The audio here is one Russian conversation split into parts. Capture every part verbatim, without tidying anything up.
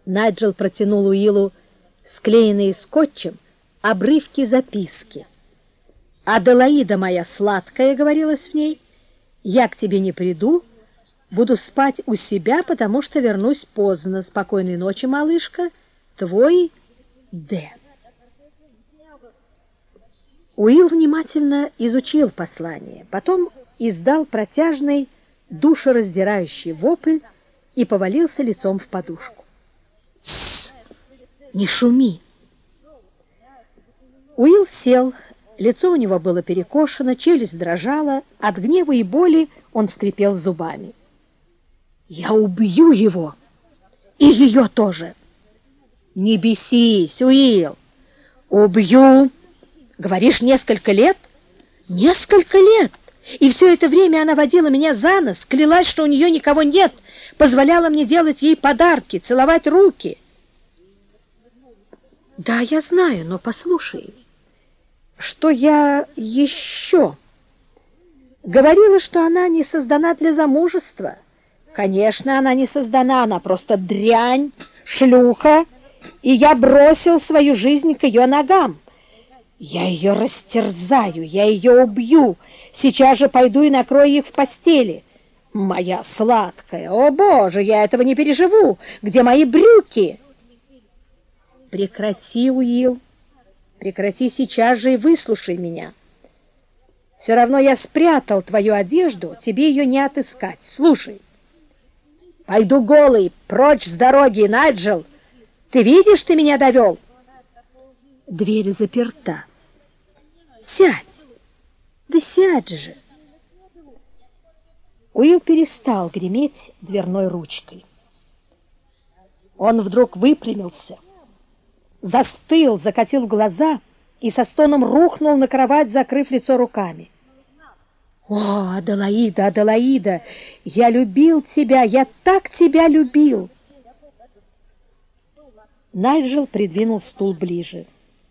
Найджел протянул Уиллу склеенные скотчем обрывки записки. «Аделаида моя сладкая», — говорилось в ней, — «я к тебе не приду, буду спать у себя, потому что вернусь поздно. Спокойной ночи, малышка, твой Д». Уилл внимательно изучил послание, потом издал протяжный, душераздирающий вопль и повалился лицом в подушку. «Тссс! Не шуми!» Уилл сел, лицо у него было перекошено, челюсть дрожала, от гнева и боли он скрипел зубами. «Я убью его! И ее тоже!» «Не бесись, Уилл! Убью! Говоришь, несколько лет?» «Несколько лет! И все это время она водила меня за нос, клялась, что у нее никого нет, позволяла мне делать ей подарки, целовать руки». «Да, я знаю, но послушай, что я еще говорила, что она не создана для замужества. Конечно, она не создана, она просто дрянь, шлюха, и я бросил свою жизнь к ее ногам. Я ее растерзаю, я ее убью, сейчас же пойду и накрою их в постели. Моя сладкая, о боже, я этого не переживу, где мои брюки?» «Прекрати, Уилл, прекрати сейчас же и выслушай меня. Все равно я спрятал твою одежду, тебе ее не отыскать. Слушай, пойду голый, прочь с дороги, Найджел. Ты видишь, ты меня довел?» «Дверь заперта. Сядь, да сядь же». Уилл перестал греметь дверной ручкой. Он вдруг выпрямился, застыл, закатил глаза и со стоном рухнул на кровать, закрыв лицо руками. «О, Аделаида, Аделаида, я любил тебя, я так тебя любил!» Найджел придвинул стул ближе.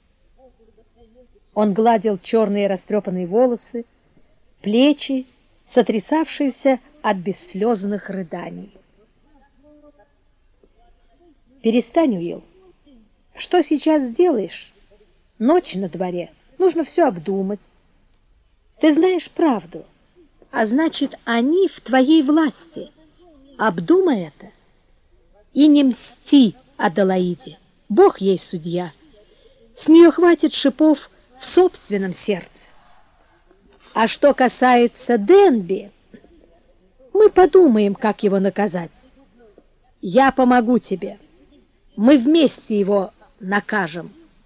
Он гладил черные растрепанные волосы, плечи, сотрясавшиеся от бесслезных рыданий. «Перестань, Уилл. Что сейчас сделаешь? Ночь на дворе, нужно все обдумать. Ты знаешь правду, а значит, они в твоей власти. Обдумай это и не мсти Аделаиде. Бог ей судья. С нее хватит шипов в собственном сердце. А что касается Денби, мы подумаем, как его наказать. Я помогу тебе. Мы вместе его накажем».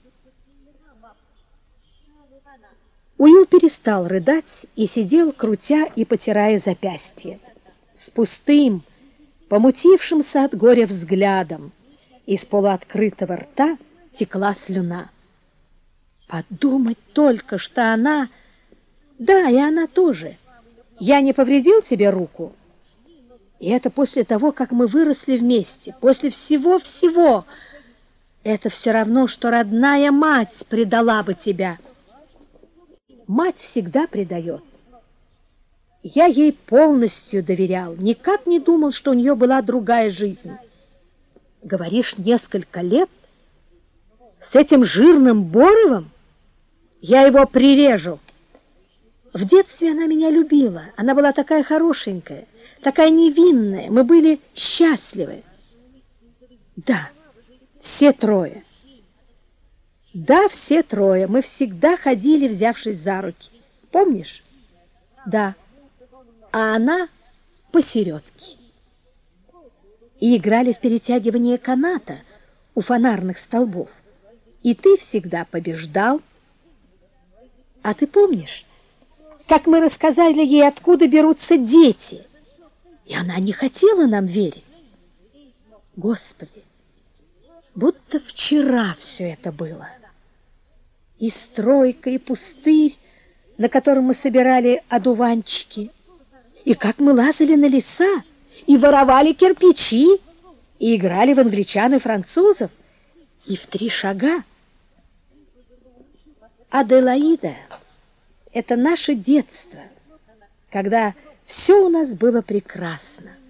Уилл перестал рыдать и сидел, крутя и потирая запястье, с пустым, помутившимся от горя взглядом. Из полуоткрытого рта текла слюна. Подумать только, что она... Да, и она тоже. Я не повредил тебе руку? И это после того, как мы выросли вместе, после всего-всего. Это все равно, что родная мать предала бы тебя. Мать всегда предает. Я ей полностью доверял, никак не думал, что у нее была другая жизнь. Говоришь, несколько лет? С этим жирным Боровым? Я его прирежу. В детстве она меня любила, она была такая хорошенькая, такая невинная, мы были счастливы. Да, все трое. Да, все трое. Мы всегда ходили, взявшись за руки. Помнишь? Да. А она посередке. И играли в перетягивание каната у фонарных столбов. И ты всегда побеждал. А ты помнишь, как мы рассказали ей, откуда берутся дети? И она не хотела нам верить. Господи, будто вчера все это было. И стройка, и пустырь, на котором мы собирали одуванчики, и как мы лазали на леса, и воровали кирпичи, и играли в англичан и французов, и в три шага. Аделаида — это наше детство, когда все у нас было прекрасно.